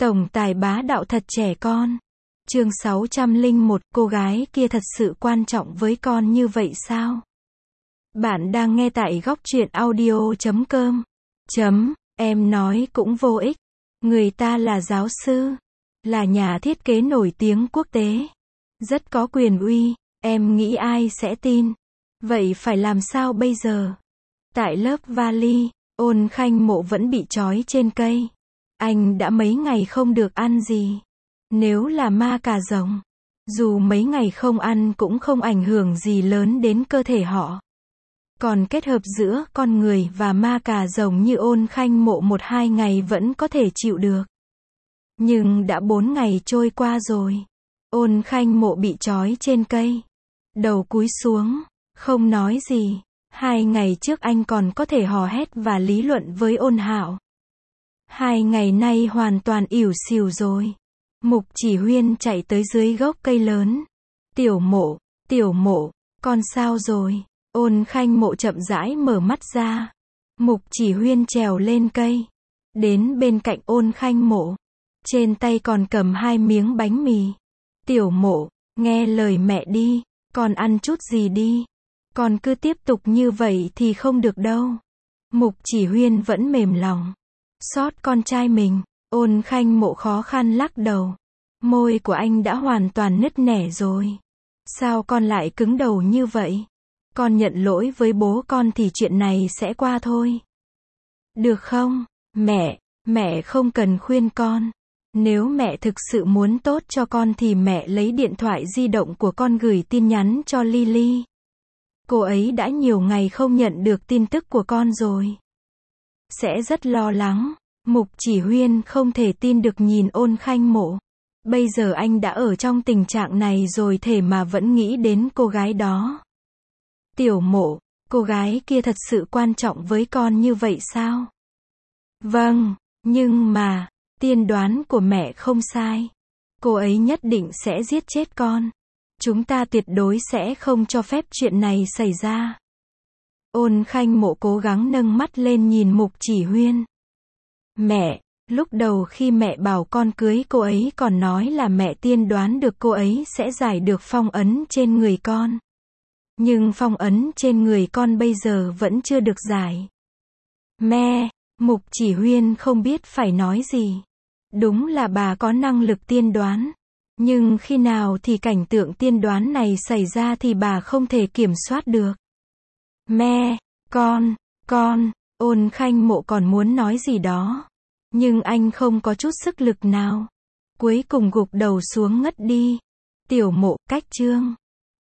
Tổng tài bá đạo thật trẻ con. Chương 601, cô gái kia thật sự quan trọng với con như vậy sao? Bạn đang nghe tại góc truyện audio.com. Em nói cũng vô ích. Người ta là giáo sư, là nhà thiết kế nổi tiếng quốc tế, rất có quyền uy, em nghĩ ai sẽ tin? Vậy phải làm sao bây giờ? Tại lớp vali, Ôn Khanh Mộ vẫn bị trói trên cây. Anh đã mấy ngày không được ăn gì. Nếu là ma cà rồng, dù mấy ngày không ăn cũng không ảnh hưởng gì lớn đến cơ thể họ. Còn kết hợp giữa con người và ma cà rồng như Ôn Khanh Mộ 1-2 ngày vẫn có thể chịu được. Nhưng đã 4 ngày trôi qua rồi. Ôn Khanh Mộ bị trói trên cây, đầu cúi xuống, không nói gì. 2 ngày trước anh còn có thể hò hét và lý luận với Ôn Hạo. 2 ngày nay hoàn toàn ỉu xìu rồi. Mục Chỉ Huyên chạy tới dưới gốc cây lớn. Tiểu Mộ, con sao rồi? Ôn Khanh Mộ chậm rãi mở mắt ra. Mục Chỉ Huyên trèo lên cây, đến bên cạnh Ôn Khanh Mộ. Trên tay còn cầm 2 miếng bánh mì. Tiểu Mộ, nghe lời mẹ đi, con ăn chút gì đi. Con cứ tiếp tục như vậy thì không được đâu. Mục Chỉ Huyên vẫn mềm lòng. Xót con trai mình. Ôn Khanh Mộ khó khăn lắc đầu. Môi của anh đã hoàn toàn nứt nẻ rồi. Sao con lại cứng đầu như vậy? Con nhận lỗi với bố con thì chuyện này sẽ qua thôi. Được không? Mẹ không cần khuyên con. Nếu mẹ thực sự muốn tốt cho con thì mẹ lấy điện thoại di động của con gửi tin nhắn cho Lily. Cô ấy đã nhiều ngày không nhận được tin tức của con rồi. Sẽ rất lo lắng. Mục Chỉ Huyên không thể tin được nhìn Ôn Khanh Mộ. Bây giờ anh đã ở trong tình trạng này rồi thế mà vẫn nghĩ đến cô gái đó. Tiểu Mộ, cô gái kia thật sự quan trọng với con như vậy sao? Vâng, nhưng mà, tiên đoán của mẹ không sai. Cô ấy nhất định sẽ giết chết con. Chúng ta tuyệt đối sẽ không cho phép chuyện này xảy ra. Ôn Khanh Mộ cố gắng nâng mắt lên nhìn Mục Chỉ Huyên. Mẹ, lúc đầu khi mẹ bảo con cưới cô ấy còn nói là mẹ tiên đoán được cô ấy sẽ giải được phong ấn trên người con. Nhưng phong ấn trên người con bây giờ vẫn chưa được giải. Mục Chỉ Huyên không biết phải nói gì. Đúng là bà có năng lực tiên đoán. Nhưng khi nào thì cảnh tượng tiên đoán này xảy ra thì bà không thể kiểm soát được. Con, Ôn Khanh Mộ còn muốn nói gì đó. Nhưng anh không có chút sức lực nào. Cuối cùng gục đầu xuống ngất đi. Tiểu Mộ, cách chương.